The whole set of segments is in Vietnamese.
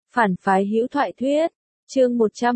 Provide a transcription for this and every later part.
Phản phái hữu thoại thuyết, chương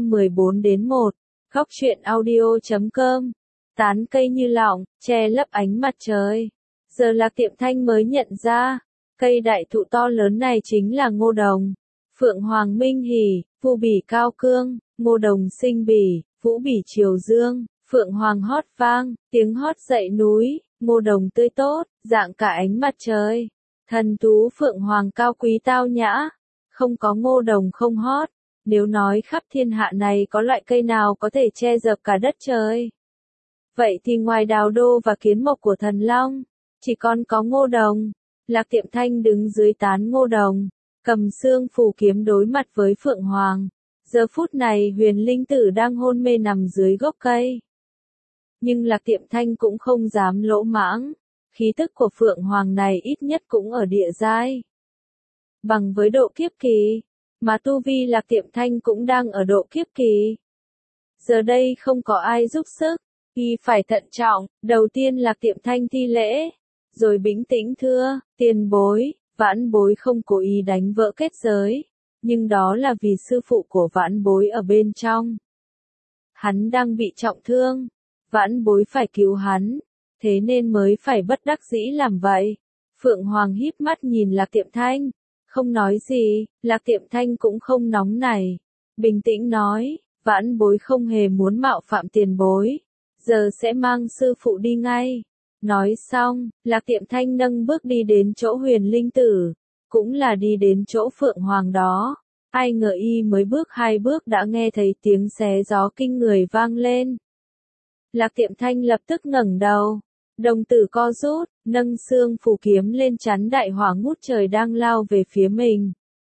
114-1, góc truyện audio.com. Tán cây như lọng, che lấp ánh mặt trời. Giờ Lạc Tiệm Thanh mới nhận ra, cây đại thụ to lớn này chính là ngô đồng. Phượng Hoàng Minh Hỉ, Vu Bỉ Cao Cương, ngô đồng sinh bỉ, Vũ Bỉ Triều Dương, Phượng Hoàng hót vang, tiếng hót dậy núi, ngô đồng tươi tốt, dạng cả ánh mặt trời. Thần thú Phượng Hoàng cao quý tao nhã, không có ngô đồng không hót. Nếu nói khắp thiên hạ này có loại cây nào có thể che dập cả đất trời, vậy thì ngoài đào đô và kiến mộc của thần long, chỉ còn có ngô đồng. Lạc Tiệm Thanh đứng dưới tán ngô đồng, cầm xương phù kiếm đối mặt với Phượng Hoàng. Giờ phút này Huyền Linh Tử đang hôn mê nằm dưới gốc cây. Nhưng Lạc Tiệm Thanh cũng không dám lỗ mãng, khí tức của Phượng Hoàng này ít nhất cũng ở địa giai. Bằng với độ kiếp kỳ, mà tu vi Lạc Tiệm Thanh cũng đang ở độ kiếp kỳ. Giờ đây không có ai giúp sức, y phải thận trọng. Đầu tiên Lạc Tiệm Thanh thi lễ, rồi bình tĩnh thưa, tiền bối, vãn bối không cố ý đánh vỡ kết giới, nhưng đó là vì sư phụ của vãn bối ở bên trong. Hắn đang bị trọng thương, vãn bối phải cứu hắn, thế nên mới phải bất đắc dĩ làm vậy. Phượng Hoàng híp mắt nhìn Lạc Tiệm Thanh, không nói gì. Lạc Tiệm Thanh cũng không nóng nảy, bình tĩnh nói, vãn bối không hề muốn mạo phạm tiền bối, giờ sẽ mang sư phụ đi ngay. Nói xong, Lạc Tiệm Thanh nâng bước đi đến chỗ Huyền Linh Tử, cũng là đi đến chỗ Phượng Hoàng đó. Ai ngờ y mới bước 2 bước đã nghe thấy tiếng xé gió kinh người vang lên. Lạc Tiệm Thanh lập tức ngẩng đầu, đồng tử co rút, nâng xương phù kiếm lên chắn đại hỏa ngút trời đang lao về phía mình.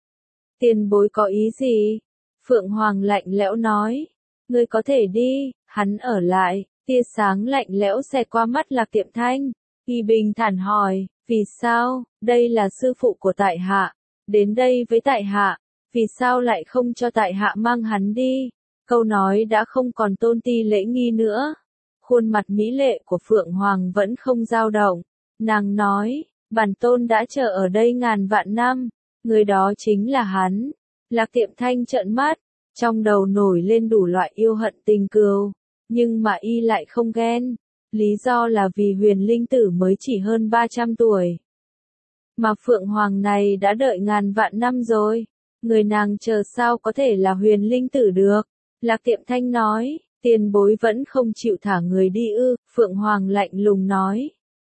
Tiền bối có ý gì? Phượng Hoàng lạnh lẽo nói. Ngươi có thể đi. Hắn ở lại. Tia sáng lạnh lẽo xẹt qua mắt Lạc Tiệm Thanh. Y bình thản hỏi, vì sao? Đây là sư phụ của tại hạ, đến đây với tại hạ, vì sao lại không cho tại hạ mang hắn đi? Câu nói đã không còn tôn ti lễ nghi nữa. Khuôn mặt mỹ lệ của Phượng Hoàng vẫn không dao động. Nàng nói, bản tôn đã chờ ở đây ngàn vạn năm, người đó chính là hắn. Lạc Tiệm Thanh trợn mắt, trong đầu nổi lên đủ loại yêu hận tình cừu, nhưng mà y lại không ghen. Lý do là vì Huyền Linh Tử mới chỉ hơn 300 tuổi. Mà Phượng Hoàng này đã đợi ngàn vạn năm rồi, người nàng chờ sao có thể là Huyền Linh Tử được. Lạc Tiệm Thanh nói, tiền bối vẫn không chịu thả người đi ư? Phượng Hoàng lạnh lùng nói.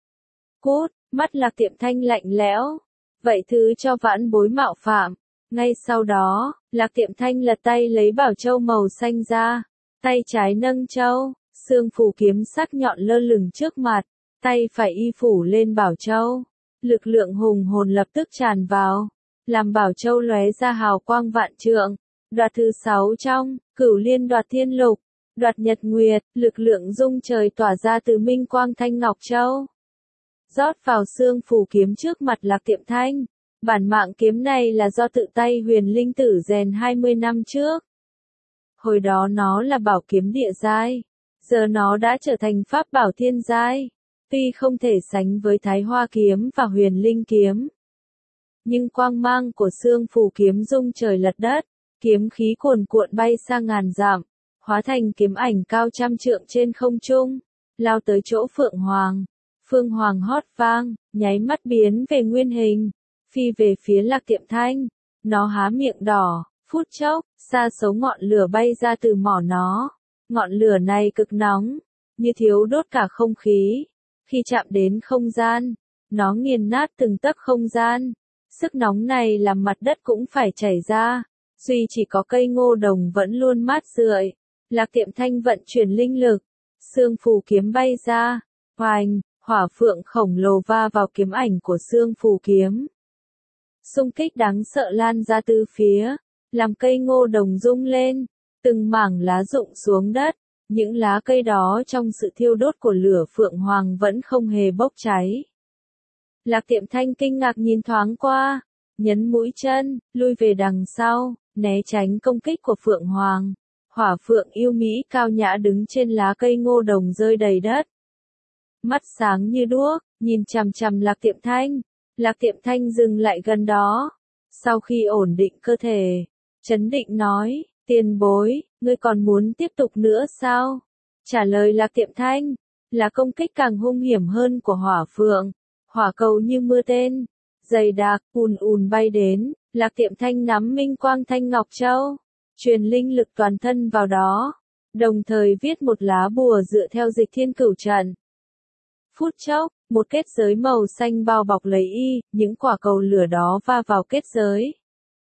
Cút, mắt Lạc Tiệm Thanh lạnh lẽo. Vậy thứ cho vãn bối mạo phạm. Ngay sau đó, Lạc Tiệm Thanh lật tay lấy bảo châu màu xanh ra. Tay trái nâng châu, xương phù kiếm sắc nhọn lơ lửng trước mặt. Tay phải y phủ lên bảo châu. Lực lượng hùng hồn lập tức tràn vào, làm bảo châu lóe ra hào quang vạn trượng. Đoạt thứ 6 trong Cửu Liên đoạt thiên lục, đoạt nhật nguyệt, lực lượng rung trời tỏa ra từ minh quang thanh ngọc châu, rót vào xương phù kiếm trước mặt Lạc Tiệm Thanh. Bản mạng kiếm này là do tự tay Huyền Linh Tử rèn 20 năm trước. Hồi đó nó là bảo kiếm địa giai, giờ nó đã trở thành pháp bảo thiên giai. Tuy không thể sánh với Thái Hoa kiếm và Huyền Linh kiếm, nhưng quang mang của xương phù kiếm rung trời lật đất, kiếm khí cuồn cuộn bay sang ngàn dặm, hóa thành kiếm ảnh cao trăm trượng trên không trung, lao tới chỗ Phượng Hoàng. Phượng Hoàng hót vang, nháy mắt biến về nguyên hình, phi về phía Lạc Tiệm Thanh. Nó há miệng đỏ, phút chốc, xa số ngọn lửa bay ra từ mỏ nó. Ngọn lửa này cực nóng, như thiếu đốt cả không khí. Khi chạm đến không gian, nó nghiền nát từng tấc không gian. Sức nóng này làm mặt đất cũng phải chảy ra. Duy chỉ có cây ngô đồng vẫn luôn mát rượi. Lạc Tiệm Thanh vận chuyển linh lực, xương phù kiếm bay ra, hoành, hỏa phượng khổng lồ va vào kiếm ảnh của xương phù kiếm. Xung kích đáng sợ lan ra từ phía, làm cây ngô đồng rung lên, từng mảng lá rụng xuống đất. Những lá cây đó trong sự thiêu đốt của lửa Phượng Hoàng vẫn không hề bốc cháy. Lạc Tiệm Thanh kinh ngạc nhìn thoáng qua, nhấn mũi chân, lui về đằng sau, né tránh công kích của Phượng Hoàng. Hỏa phượng yêu mỹ cao nhã đứng trên lá cây ngô đồng rơi đầy đất. Mắt sáng như đuốc, nhìn chằm chằm Lạc Tiệm Thanh. Lạc Tiệm Thanh dừng lại gần đó. Sau khi ổn định cơ thể, Trấn định nói, tiền bối, ngươi còn muốn tiếp tục nữa sao? Trả lời Lạc Tiệm Thanh, là công kích càng hung hiểm hơn của hỏa phượng. Hỏa cầu như mưa tên, dày đặc, ùn ùn bay đến, Lạc Tiệm Thanh nắm minh quang thanh ngọc châu, truyền linh lực toàn thân vào đó, đồng thời viết một lá bùa dựa theo dịch thiên cửu trận. Phút chốc, một kết giới màu xanh bao bọc lấy y, những quả cầu lửa đó va vào kết giới,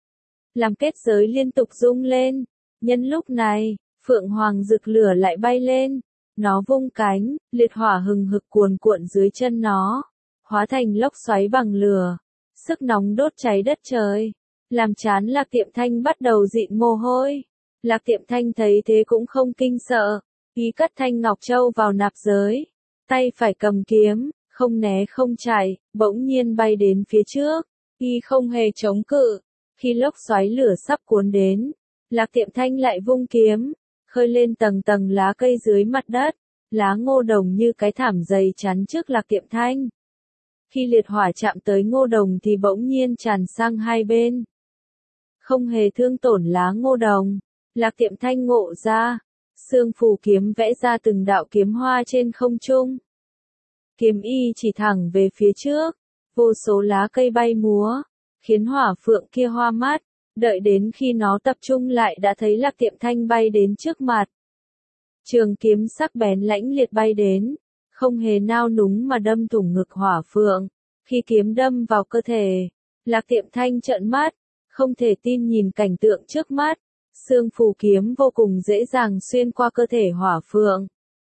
làm kết giới liên tục rung lên. Nhân lúc này, Phượng Hoàng rực lửa lại bay lên, nó vung cánh, liệt hỏa hừng hực cuồn cuộn dưới chân nó, hóa thành lốc xoáy bằng lửa, sức nóng đốt cháy đất trời, làm chán Lạc Tiệm Thanh bắt đầu dịn mồ hôi. Lạc Tiệm Thanh thấy thế cũng không kinh sợ, y cất thanh ngọc châu vào nạp giới, tay phải cầm kiếm, không né không chạy, bỗng nhiên bay đến phía trước, y không hề chống cự. Khi lốc xoáy lửa sắp cuốn đến, Lạc Tiệm Thanh lại vung kiếm, khơi lên tầng tầng lá cây dưới mặt đất, lá ngô đồng như cái thảm dày chắn trước Lạc Tiệm Thanh. Khi liệt hỏa chạm tới ngô đồng thì bỗng nhiên tràn sang hai bên, không hề thương tổn lá ngô đồng. Lạc Tiệm Thanh ngộ ra, xương phù kiếm vẽ ra từng đạo kiếm hoa trên không trung. Kiếm y chỉ thẳng về phía trước, vô số lá cây bay múa, khiến hỏa phượng kia hoa mắt, đợi đến khi nó tập trung lại đã thấy Lạc Tiệm Thanh bay đến trước mặt. Trường kiếm sắc bén lãnh liệt bay đến, không hề nao núng mà đâm thủng ngực hỏa phượng. Khi kiếm đâm vào cơ thể, Lạc Tiệm Thanh trợn mắt, không thể tin nhìn cảnh tượng trước mắt. Xương phù kiếm vô cùng dễ dàng xuyên qua cơ thể hỏa phượng,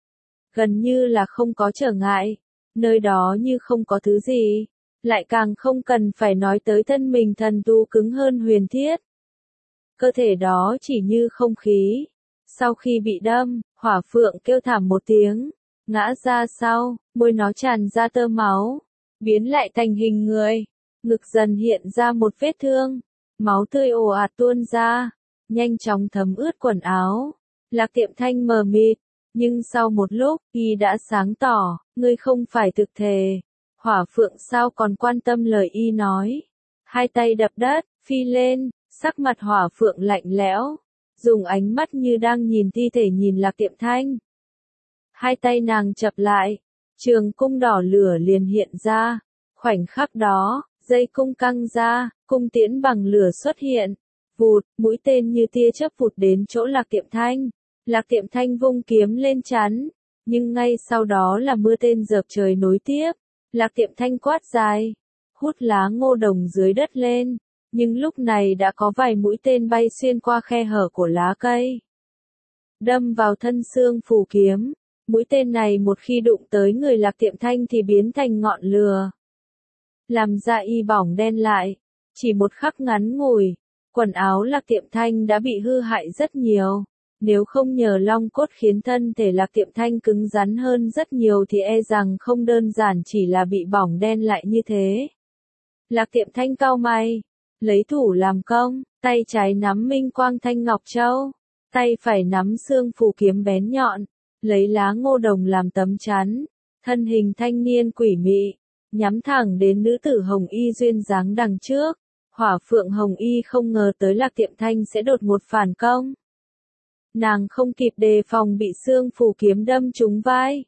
gần như là không có trở ngại, nơi đó như không có thứ gì, lại càng không cần phải nói tới thân mình thần tu cứng hơn huyền thiết. Cơ thể đó chỉ như không khí. Sau khi bị đâm, hỏa phượng kêu thảm một tiếng, ngã ra sau, môi nó tràn ra tơ máu, biến lại thành hình người, ngực dần hiện ra một vết thương, máu tươi ồ ạt tuôn ra, nhanh chóng thấm ướt quần áo. Lạc Tiệm Thanh mờ mịt, nhưng sau một lúc, y đã sáng tỏ, ngươi không phải thực thể. Hỏa phượng sao còn quan tâm lời y nói. Hai tay đập đất, phi lên, sắc mặt hỏa phượng lạnh lẽo, dùng ánh mắt như đang nhìn thi thể nhìn Lạc Tiệm Thanh. Hai tay nàng chập lại, trường cung đỏ lửa liền hiện ra. Khoảnh khắc đó, dây cung căng ra, cung tiễn bằng lửa xuất hiện. Vụt, mũi tên như tia chớp vụt đến chỗ Lạc Tiệm Thanh. Lạc Tiệm Thanh vung kiếm lên chắn, nhưng ngay sau đó là mưa tên dợp trời nối tiếp. Lạc Tiệm Thanh quát dài, hút lá ngô đồng dưới đất lên, nhưng lúc này đã có vài mũi tên bay xuyên qua khe hở của lá cây, đâm vào thân xương phù kiếm. Mũi tên này một khi đụng tới người Lạc Tiệm Thanh thì biến thành ngọn lửa, làm da y bỏng đen lại. Chỉ một khắc ngắn ngủi, quần áo Lạc Tiệm Thanh đã bị hư hại rất nhiều. Nếu không nhờ long cốt khiến thân thể Lạc Tiệm Thanh cứng rắn hơn rất nhiều thì e rằng không đơn giản chỉ là bị bỏng đen lại như thế. Lạc Tiệm Thanh cau mày, lấy thủ làm công, tay trái nắm minh quang thanh ngọc châu, tay phải nắm xương phù kiếm bén nhọn, lấy lá ngô đồng làm tấm chắn, thân hình thanh niên quỷ mị, nhắm thẳng đến nữ tử hồng y duyên dáng đằng trước. Hỏa phượng hồng y không ngờ tới Lạc Tiệm Thanh sẽ đột ngột phản công. Nàng không kịp đề phòng bị xương phù kiếm đâm trúng vai.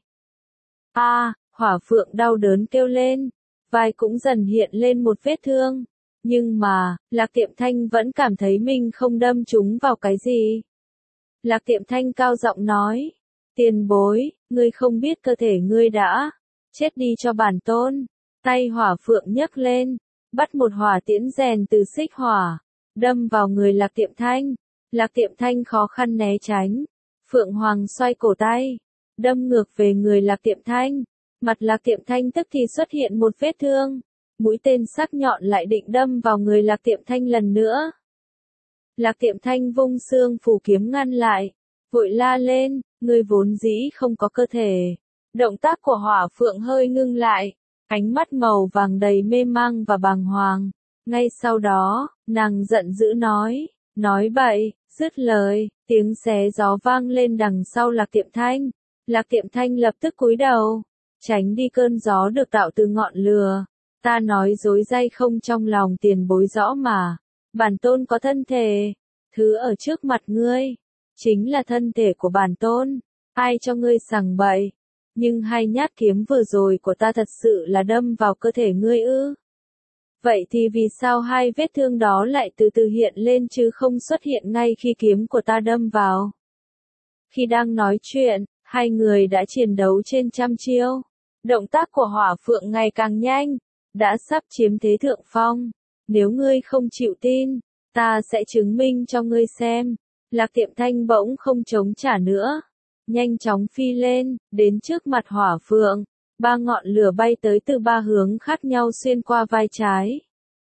Hỏa phượng đau đớn kêu lên, vai cũng dần hiện lên một vết thương. Nhưng mà, Lạc Tiệm Thanh vẫn cảm thấy mình không đâm trúng vào cái gì. Lạc Tiệm Thanh cao giọng nói, tiền bối, ngươi không biết cơ thể ngươi đã chết đi cho bản tôn. Tay hỏa phượng nhấc lên, bắt một hỏa tiễn rèn từ xích hỏa, đâm vào người Lạc Tiệm Thanh. Lạc Tiệm Thanh khó khăn né tránh. Phượng Hoàng xoay cổ tay, đâm ngược về người Lạc Tiệm Thanh. Mặt Lạc Tiệm Thanh tức thì xuất hiện một vết thương. Mũi tên sắc nhọn lại định đâm vào người Lạc Tiệm Thanh lần nữa. Lạc Tiệm Thanh vung xương phù kiếm ngăn lại, vội la lên, ngươi vốn dĩ không có cơ thể. Động tác của hỏa phượng hơi ngưng lại, ánh mắt màu vàng đầy mê mang và bàng hoàng. Ngay sau đó, nàng giận dữ nói bậy, dứt lời, tiếng xé gió vang lên đằng sau Lạc Tiệm Thanh. Lạc Tiệm Thanh lập tức cúi đầu, tránh đi cơn gió được tạo từ ngọn lửa. Ta nói dối ray không trong lòng tiền bối rõ mà, bản tôn có thân thể, Thứ ở trước mặt ngươi, chính là thân thể của bản tôn, ai cho ngươi sằng bậy, nhưng hai nhát kiếm vừa rồi của ta thật sự là đâm vào cơ thể ngươi ư? Vậy thì vì sao hai vết thương đó lại từ từ hiện lên chứ không xuất hiện ngay khi kiếm của ta đâm vào? Khi đang nói chuyện, hai người đã chiến đấu trên trăm chiêu. Động tác của Hỏa Phượng ngày càng nhanh, đã sắp chiếm thế thượng phong. Nếu ngươi không chịu tin, ta sẽ chứng minh cho ngươi xem. Lạc Tiệm Thanh bỗng không chống trả nữa, nhanh chóng phi lên, đến trước mặt Hỏa Phượng. Ba ngọn lửa bay tới từ ba hướng khác nhau xuyên qua vai trái,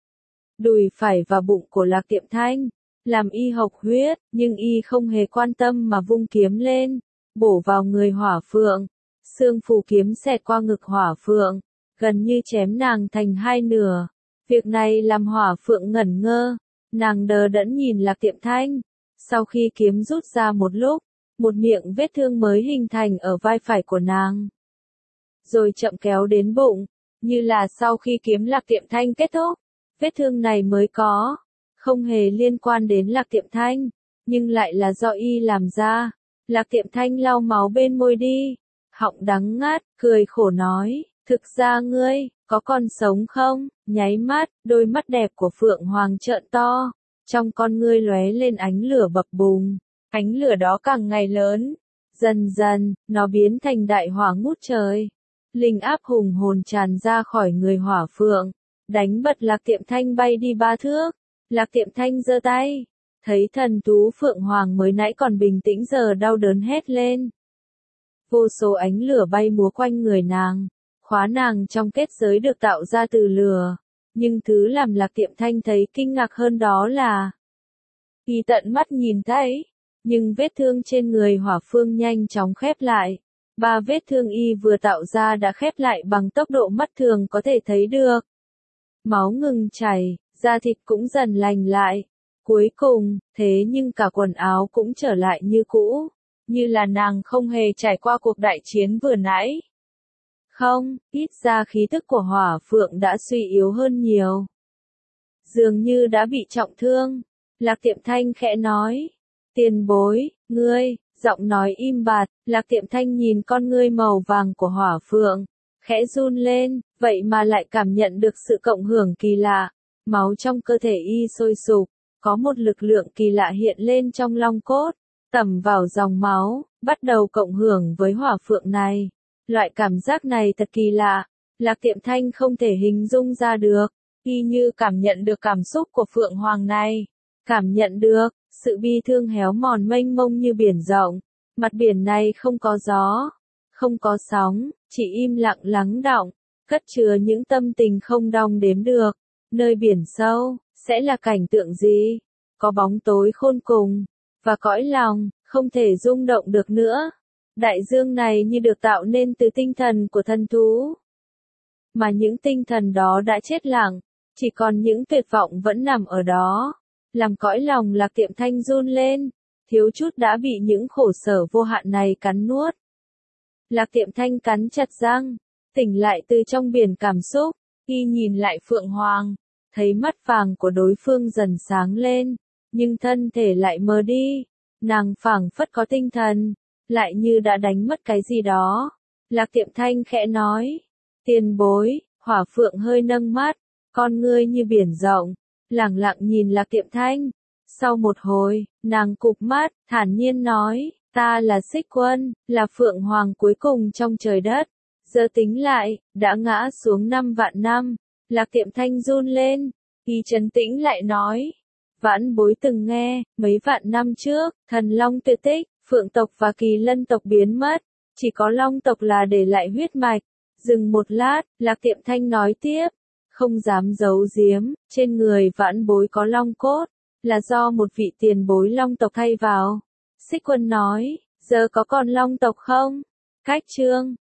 đùi phải và bụng của Lạc Tiệm Thanh, làm y hộc huyết, nhưng y không hề quan tâm mà vung kiếm lên, bổ vào người Hỏa Phượng. Xương phù kiếm xẹt qua ngực Hỏa Phượng, gần như chém nàng thành hai nửa. Việc này làm Hỏa Phượng ngẩn ngơ, nàng đờ đẫn nhìn Lạc Tiệm Thanh. Sau khi kiếm rút ra một lúc, một miệng vết thương mới hình thành ở vai phải của nàng, rồi chậm kéo đến bụng, như là sau khi kiếm Lạc Tiệm Thanh kết thúc, vết thương này mới có, không hề liên quan đến Lạc Tiệm Thanh, nhưng lại là do y làm ra. Lạc Tiệm Thanh lau máu bên môi đi, họng đắng ngắt, cười khổ nói, thực ra ngươi, có còn sống không? Nháy mắt, đôi mắt đẹp của Phượng Hoàng trợn to, trong con ngươi lóe lên ánh lửa bập bùng, ánh lửa đó càng ngày lớn, dần dần, nó biến thành đại hỏa ngút trời. Linh áp hùng hồn tràn ra khỏi người Hỏa Phượng, đánh bật Lạc Tiệm Thanh bay đi 3 thước. Lạc Tiệm Thanh giơ tay, thấy thần thú Phượng Hoàng mới nãy còn bình tĩnh giờ đau đớn hét lên. Vô số ánh lửa bay múa quanh người nàng, khóa nàng trong kết giới được tạo ra từ lửa. Nhưng thứ làm Lạc Tiệm Thanh thấy kinh ngạc hơn đó là, y tận mắt nhìn thấy, nhưng vết thương trên người Hỏa Phương nhanh chóng khép lại. 3 vết thương y vừa tạo ra đã khép lại bằng tốc độ mắt thường có thể thấy được. Máu ngừng chảy, da thịt cũng dần lành lại. Cuối cùng, thế nhưng cả quần áo cũng trở lại như cũ, như là nàng không hề trải qua cuộc đại chiến vừa nãy. Không, ít ra khí tức của Hỏa Phượng đã suy yếu hơn nhiều. Dường như đã bị trọng thương. Lạc Tiệm Thanh khẽ nói, tiền bối, ngươi. Giọng nói im bặt, Lạc Tiệm Thanh nhìn con ngươi màu vàng của Hỏa Phượng, khẽ run lên, vậy mà lại cảm nhận được sự cộng hưởng kỳ lạ. Máu trong cơ thể y sôi sục, có một lực lượng kỳ lạ hiện lên trong long cốt, tẩm vào dòng máu, bắt đầu cộng hưởng với Hỏa Phượng này. Loại cảm giác này thật kỳ lạ, Lạc Tiệm Thanh không thể hình dung ra được, y như cảm nhận được cảm xúc của Phượng Hoàng này, cảm nhận được sự bi thương héo mòn mênh mông như biển rộng. Mặt biển này không có gió, không có sóng, chỉ im lặng lắng đọng, cất chứa những tâm tình không đong đếm được. Nơi biển sâu, sẽ là cảnh tượng gì? Có bóng tối khôn cùng, và cõi lòng, không thể rung động được nữa. Đại dương này như được tạo nên từ tinh thần của thần thú. Mà những tinh thần đó đã chết lặng, chỉ còn những tuyệt vọng vẫn nằm ở đó. Làm cõi lòng Lạc Tiệm Thanh run lên, thiếu chút đã bị những khổ sở vô hạn này cắn nuốt. Lạc Tiệm Thanh cắn chặt răng, tỉnh lại từ trong biển cảm xúc, y nhìn lại Phượng Hoàng, thấy mắt vàng của đối phương dần sáng lên, nhưng thân thể lại mờ đi, nàng phảng phất có tinh thần, lại như đã đánh mất cái gì đó. Lạc Tiệm Thanh khẽ nói, tiền bối. Hỏa Phượng hơi nâng mắt, con ngươi như biển rộng, lẳng lặng nhìn Lạc Tiệm Thanh. Sau một hồi, nàng cụp mắt, thản nhiên nói, ta là Xích Quân, là Phượng Hoàng cuối cùng trong trời đất. Giờ tính lại, đã ngã xuống 5 vạn năm. Lạc Tiệm Thanh run lên, y trấn tĩnh lại nói, vãn bối từng nghe, mấy vạn năm trước, thần long tuyệt tích, Phượng tộc và Kỳ Lân tộc biến mất, chỉ có Long tộc là để lại huyết mạch. Dừng một lát, Lạc Tiệm Thanh nói tiếp, không dám giấu giếm, trên người vãn bối có long cốt, là do một vị tiền bối Long tộc thay vào. Xích Quân nói, giờ có còn Long tộc không? Cách chương